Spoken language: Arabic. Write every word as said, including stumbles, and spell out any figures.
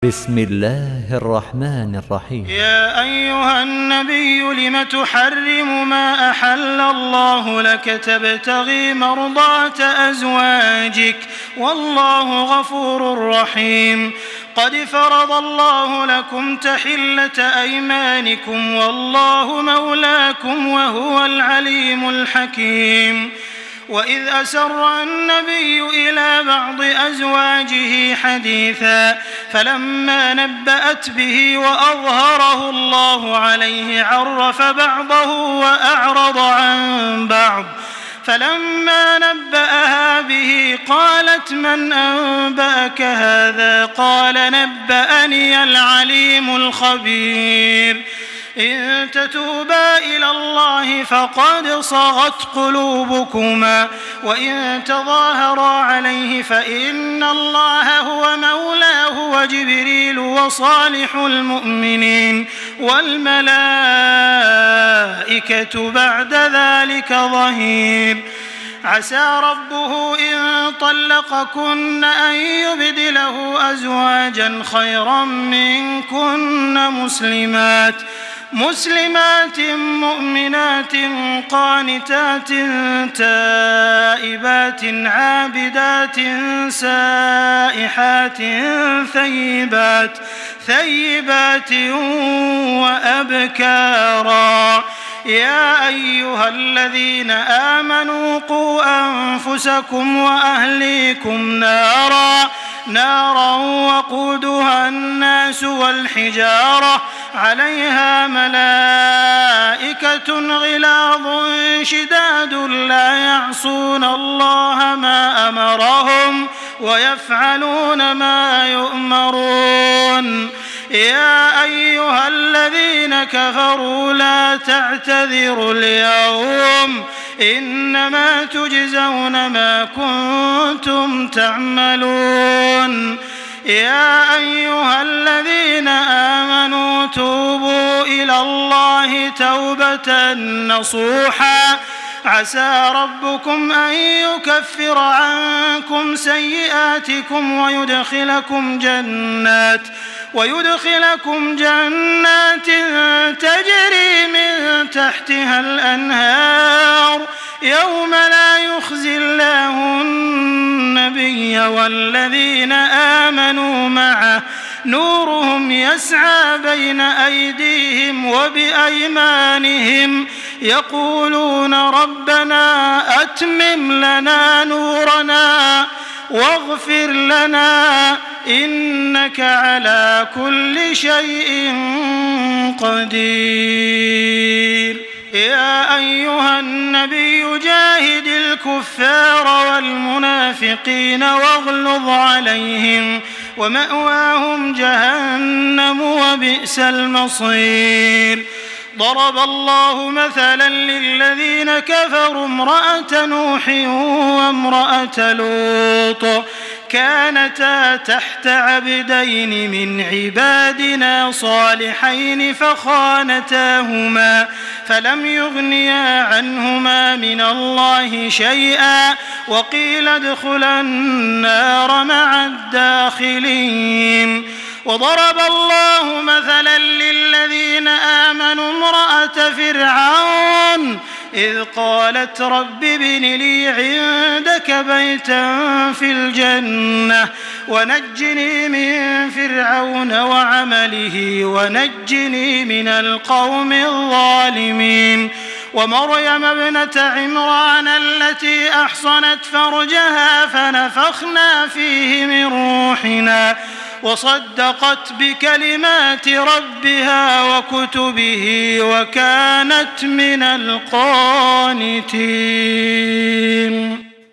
بسم الله الرحمن الرحيم. يا أيها النبي لم تحرم ما أحل الله لك تبتغي مرضات أزواجك والله غفور رحيم. قد فرض الله لكم تحلة أيمانكم والله مولاكم وهو العليم الحكيم. وإذ أسر النبي إلى بعض أزواجه حديثا فلما نبأت به وأظهره الله عليه عرف بعضه وأعرض عن بعض فلما نبأها به قالت من أنبأك هذا قال نبأني العليم الخبير. إن تتوبا إلى الله فقد صغت قلوبكما وإن تظاهرا عليه فإن الله هو مولاه وجبريل وصالح المؤمنين والملائكة بعد ذلك ظهير. عسى ربه إن طلقكن أن يبدله أزواجا خيرا منكن مسلمات مسلمات مؤمنات قانتات تائبات عابدات سائحات ثيبات ثيبات وأبكارا. يا أيها الذين آمنوا قوا أنفسكم وأهليكم نارا نارا وقودها الناس والحجارة عليها ملائكة غلاظ شداد لا يعصون الله ما أمرهم ويفعلون ما يؤمرون. يا أيها الذين كفروا لا تعتذروا اليوم إنما تجزون ما كنتم تعملون. يا أيها الذين آمنوا توبوا إلى الله توبة نصوحا عسى ربكم أن يكفر عنكم سيئاتكم ويدخلكم جنات ويدخلكم جنات تجري من تحتها الأنهار يوم لا يخزي الله النبي والذين آمنوا معه نورهم يسعى بين أيديهم وبأيمانهم يقولون ربنا أتمم لنا نورنا واغفر لنا إنك على كل شيء قدير. يا أيها النبي جاهد الكفار والمنافقين واغلظ عليهم ومأواهم جهنم وبئس المصير. ضرب الله مثلا للذين كفروا امرأة نوح وامرأة لوط كانتا تحت عبدين من عبادنا صالحين فخانتاهما فلم يغنيا عنهما من الله شيئا وقيل ادخلا النار مع الداخلين. وضرب الله مثلا للذين آمنوا امرأة فرعون إذ قالت رب ابن لي عندك بيتا في الجنة ونجني من فرعون وعمله ونجني من القوم الظالمين. ومريم ابنة عمران التي أحصنت فرجها فنفخنا فيه من روحنا وصدقت بكلمات ربها وكتبه وكانت من القانتين.